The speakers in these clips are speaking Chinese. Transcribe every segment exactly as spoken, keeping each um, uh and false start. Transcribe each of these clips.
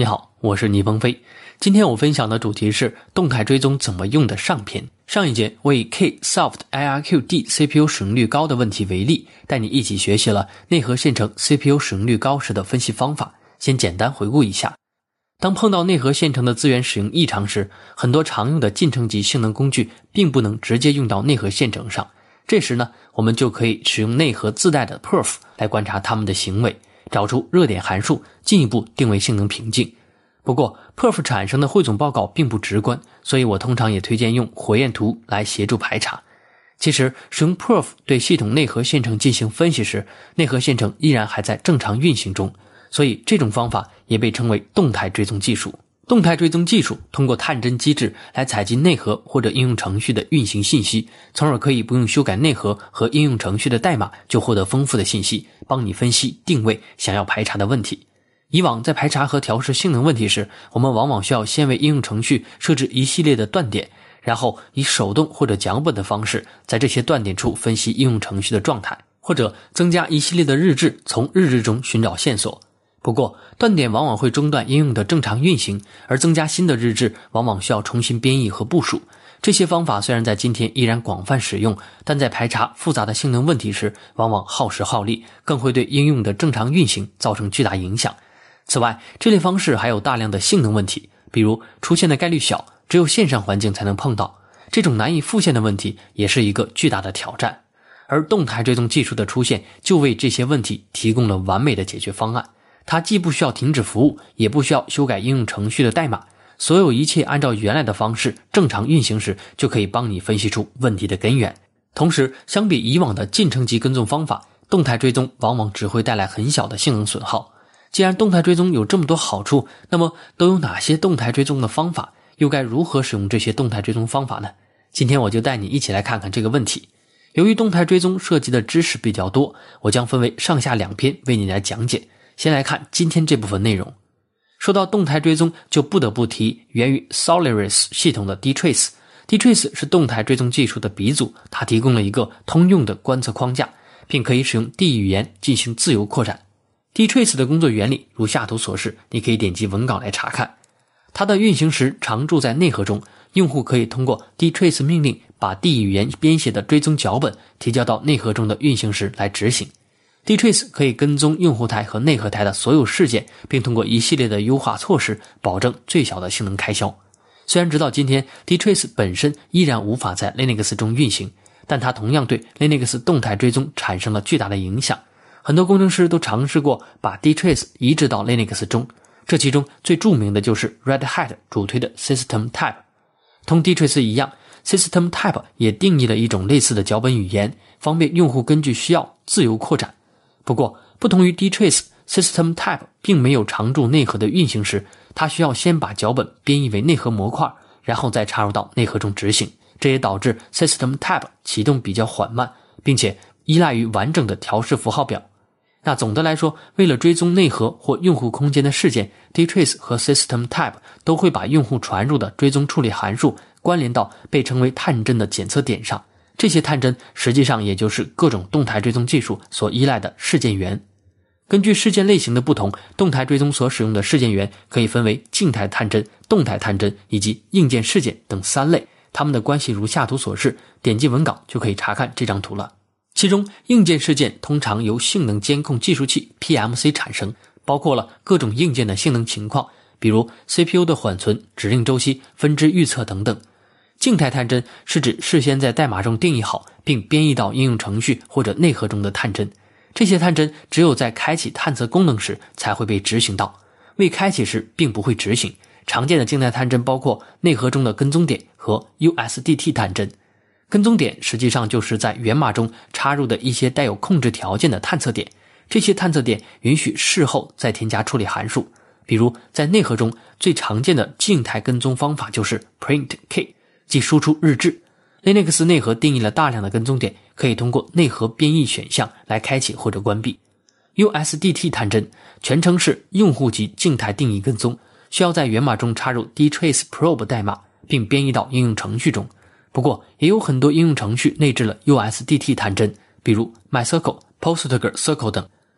你好，我是倪鹏飞。今天我分享的主题是动态追踪怎么用的上篇。上一节我以 Ksoft I R Q D C P U 使用率高的问题为例，带你一起学习了内核线程 C P U 使用率高时的分析方法。先简单回顾一下。当碰到内核线程的资源使用异常时，很多常用的进程级性能工具并不能直接用到内核线程上。这时呢，我们就可以使用内核自带的 perf 来观察它们的行为，找出热点函数，进一步定位性能瓶颈。不过 perf 产生的汇总报告并不直观，所以我通常也推荐用火焰图来协助排查。其实使用 perf 对系统内核线程进行分析时，内核线程依然还在正常运行中，所以这种方法也被称为动态追踪技术。动态追踪技术通过探针机制来采集内核或者应用程序的运行信息，从而可以不用修改内核和应用程序的代码就获得丰富的信息，帮你分析定位想要排查的问题。以往在排查和调试性能问题时，我们往往需要先为应用程序设置一系列的断点，然后以手动或者脚本的方式在这些断点处分析应用程序的状态，或者增加一系列的日志，从日志中寻找线索。不过断点往往会中断应用的正常运行，而增加新的日志往往需要重新编译和部署。这些方法虽然在今天依然广泛使用，但在排查复杂的性能问题时往往耗时耗力，更会对应用的正常运行造成巨大影响。此外，这类方式还有大量的性能问题，比如出现的概率小，只有线上环境才能碰到，这种难以复现的问题也是一个巨大的挑战。而动态追踪技术的出现就为这些问题提供了完美的解决方案。它既不需要停止服务，也不需要修改应用程序的代码，所有一切按照原来的方式正常运行时，就可以帮你分析出问题的根源。同时，相比以往的进程级跟踪方法，动态追踪往往只会带来很小的性能损耗。既然动态追踪有这么多好处，那么都有哪些动态追踪的方法？又该如何使用这些动态追踪方法呢？今天我就带你一起来看看这个问题。由于动态追踪涉及的知识比较多，我将分为上下两篇为你来讲解。先来看今天这部分内容。说到动态追踪，就不得不提源于 Solaris 系统的 dtrace。dtrace 是动态追踪技术的鼻祖，它提供了一个通用的观测框架，并可以使用 D 语言进行自由扩展。dtrace 的工作原理如下图所示，你可以点击文稿来查看。它的运行时常驻在内核中，用户可以通过 dtrace 命令把 D 语言编写的追踪脚本提交到内核中的运行时来执行。dtrace 可以跟踪用户台和内核台的所有事件，并通过一系列的优化措施保证最小的性能开销。虽然直到今天 dtrace 本身依然无法在 Linux 中运行，但它同样对 Linux 动态追踪产生了巨大的影响。很多工程师都尝试过把 dtrace 移植到 Linux 中，这其中最著名的就是 Red Hat 主推的 SystemType。 同 dtrace 一样， SystemType 也定义了一种类似的脚本语言，方便用户根据需要自由扩展。不过不同于 dtrace， SystemType 并没有常驻内核的运行时，它需要先把脚本编译为内核模块，然后再插入到内核中执行。这也导致 SystemType 启动比较缓慢，并且依赖于完整的调试符号表。那总的来说，为了追踪内核或用户空间的事件， dtrace 和 SystemType 都会把用户传入的追踪处理函数关联到被称为探针的检测点上。这些探针实际上也就是各种动态追踪技术所依赖的事件源。根据事件类型的不同，动态追踪所使用的事件源可以分为静态探针、动态探针以及硬件事件等三类，它们的关系如下图所示，点击文稿就可以查看这张图了。其中硬件事件通常由性能监控计数器 P M C 产生，包括了各种硬件的性能情况，比如 C P U 的缓存、指令周期、分支预测等等。静态探针是指事先在代码中定义好并编译到应用程序或者内核中的探针，这些探针只有在开启探测功能时才会被执行到，未开启时并不会执行。常见的静态探针包括内核中的跟踪点和 U S D T 探针。跟踪点实际上就是在源码中插入的一些带有控制条件的探测点，这些探测点允许事后再添加处理函数。比如在内核中最常见的静态跟踪方法就是 printk，即输出日志。 Linux 内核定义了大量的跟踪点，可以通过内核编译选项来开启或者关闭。 U S D T 探针全称是用户级静态定义跟踪，需要在源码中插入 dtrace probe 代码并编译到应用程序中。不过也有很多应用程序内置了 U S D T 探针，比如 MyCircle、Postgres Circle 等，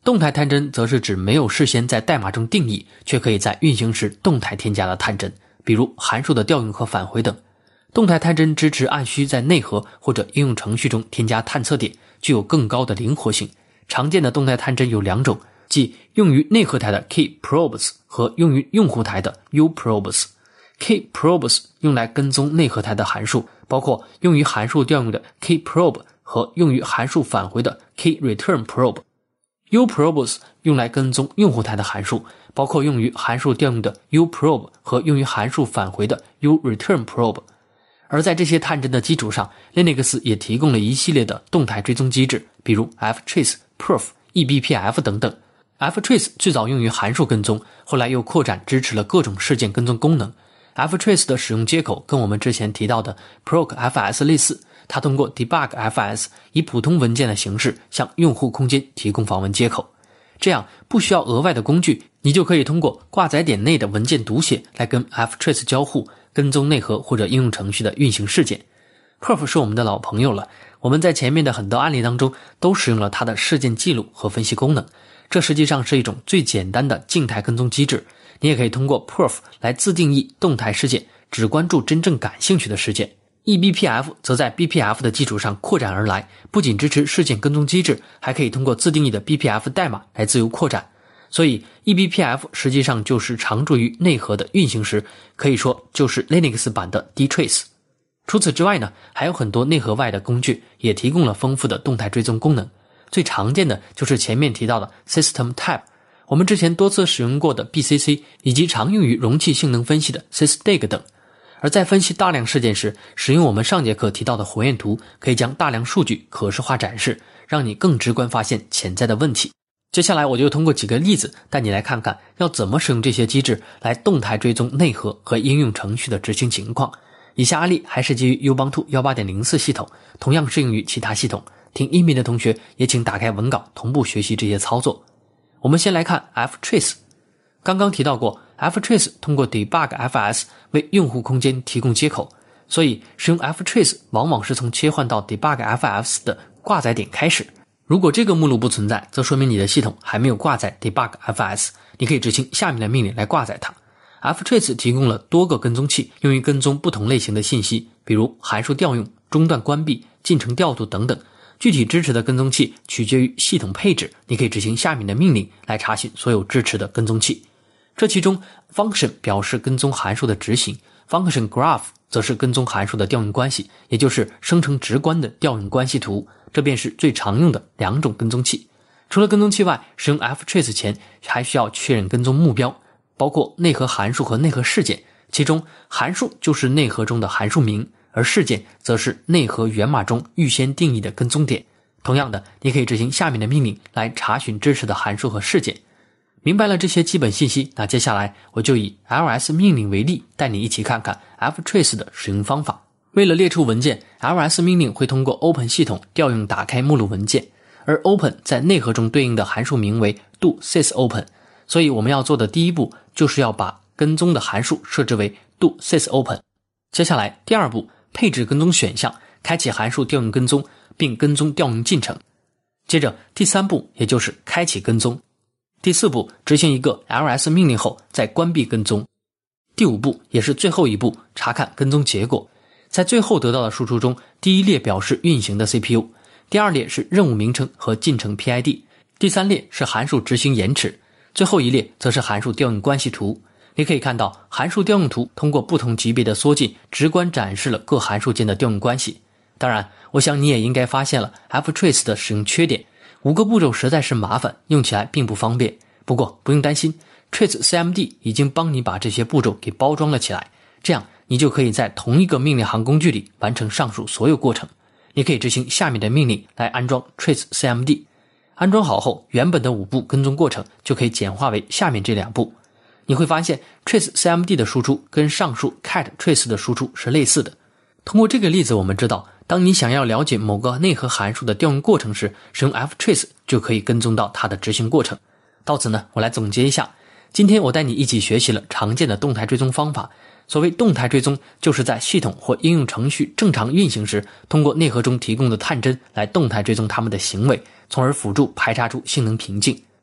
动态探针则是指没有事先在代码中定义，却可以在运行时动态添加的探针，比如函数的调用和返回等。动态探针支持按需在内核或者应用程序中添加探测点，具有更高的灵活性。常见的动态探针有两种，即用于内核台的 Key Probes 和用于用户台的 U Probes。 Key Probes 用来跟踪内核台的函数，包括用于函数调用的 Key Probe 和用于函数返回的 Key Return Probe。U Probes 用来跟踪用户台的函数，包括用于函数调用的 U Probe 和用于函数返回的 U Return Probe。 而在这些探针的基础上， Linux 也提供了一系列的动态追踪机制，比如 ftrace、perf、E B P F 等等。 ftrace 最早用于函数跟踪，后来又扩展支持了各种事件跟踪功能。 ftrace 的使用接口跟我们之前提到的 procfs 类似，它通过 debugfs 以普通文件的形式向用户空间提供访问接口，这样不需要额外的工具，你就可以通过挂载点内的文件读写来跟 ftrace 交互，跟踪内核或者应用程序的运行事件。 perf 是我们的老朋友了，我们在前面的很多案例当中都使用了它的事件记录和分析功能，这实际上是一种最简单的静态跟踪机制。你也可以通过 perf 来自定义动态事件，只关注真正感兴趣的事件。 E B P F 则在 B P F 的基础上扩展而来，不仅支持事件跟踪机制，还可以通过自定义的 B P F 代码来自由扩展。所以 E B P F 实际上就是常驻于内核的运行时，可以说就是 Linux 版的 dtrace。 除此之外呢，还有很多内核外的工具也提供了丰富的动态追踪功能，最常见的就是前面提到的 System Tab， 我们之前多次使用过的 B C C， 以及常用于容器性能分析的 sysdig 等。而在分析大量事件时，使用我们上节课提到的火焰图，可以将大量数据可视化展示，让你更直观发现潜在的问题。接下来我就通过几个例子带你来看看要怎么使用这些机制来动态追踪内核和应用程序的执行情况。以下案例还是基于 Ubuntu 十八点零四 系统，同样适用于其他系统，听音频的同学也请打开文稿同步学习这些操作。我们先来看 ftrace。 刚刚提到过， ftrace 通过 debugfs 为用户空间提供接口，所以使用 ftrace 往往是从切换到 debugfs 的挂载点开始。如果这个目录不存在，则说明你的系统还没有挂载 debugfs， 你可以执行下面的命令来挂载它。ftrace 提供了多个跟踪器，用于跟踪不同类型的信息，比如函数调用、中断关闭、进程调度等等。具体支持的跟踪器取决于系统配置，你可以执行下面的命令来查询所有支持的跟踪器。这其中 function 表示跟踪函数的执行， function graph 则是跟踪函数的调用关系，也就是生成直观的调用关系图，这便是最常用的两种跟踪器。除了跟踪器外，使用 ftrace 前还需要确认跟踪目标，包括内核函数和内核事件，其中函数就是内核中的函数名，而事件则是内核源码中预先定义的跟踪点。同样的，你可以执行下面的命令来查询支持的函数和事件。明白了这些基本信息，那接下来我就以 ls 命令为例，带你一起看看 ftrace 的使用方法。为了列出文件， ls 命令会通过 open 系统调用打开目录文件，而 open 在内核中对应的函数名为 do sysopen， 所以我们要做的第一步就是要把跟踪的函数设置为 do sysopen。 接下来第二步，配置跟踪选项，开启函数调用跟踪并跟踪调用进程。接着第三步，也就是开启跟踪。第四步，执行一个 ls 命令后再关闭跟踪。第五步，也是最后一步，查看跟踪结果。在最后得到的输出中，第一列表示运行的 C P U， 第二列是任务名称和进程 P I D， 第三列是函数执行延迟，最后一列则是函数调用关系图。你可以看到，函数调用图通过不同级别的缩进，直观展示了各函数间的调用关系。当然，我想你也应该发现了 ftrace 的使用缺点，五个步骤实在是麻烦，用起来并不方便。不过不用担心， Trace C M D 已经帮你把这些步骤给包装了起来，这样你就可以在同一个命令行工具里完成上述所有过程。你可以执行下面的命令来安装 Trace C M D， 安装好后，原本的五步跟踪过程就可以简化为下面这两步。你会发现 Trace C M D 的输出跟上述 cat trace 的输出是类似的。通过这个例子，我们知道当你想要了解某个内核函数的调用过程时，使用 ftrace 就可以跟踪到它的执行过程。到此呢，我来总结一下，今天我带你一起学习了常见的动态追踪方法。所谓动态追踪，就是在系统或应用程序正常运行时，通过内核中提供的探针来动态追踪它们的行为，从而辅助排查出性能瓶颈。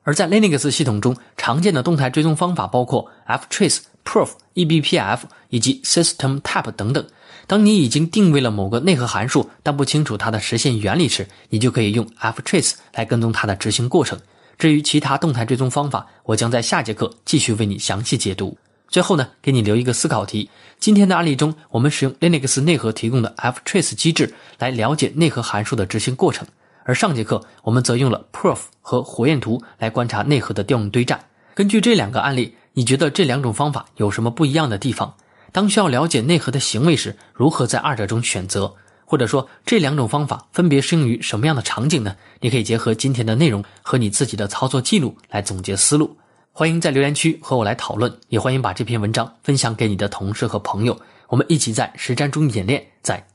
而在 Linux 系统中，常见的动态追踪方法包括 ftrace、proof、ebpf 以及 systemtap 等等。当你已经定位了某个内核函数，但不清楚它的实现原理时，你就可以用 ftrace 来跟踪它的执行过程。至于其他动态追踪方法，我将在下节课继续为你详细解读。最后呢，给你留一个思考题。今天的案例中，我们使用 Linux 内核提供的 ftrace 机制来了解内核函数的执行过程，而上节课我们则用了 proof 和火焰图来观察内核的调用对战。根据这两个案例，你觉得这两种方法有什么不一样的地方？当需要了解内核的行为时，如何在二者中选择？或者说这两种方法分别适用于什么样的场景呢？你可以结合今天的内容和你自己的操作记录来总结思路。欢迎在留言区和我来讨论，也欢迎把这篇文章分享给你的同事和朋友，我们一起在实战中演练，在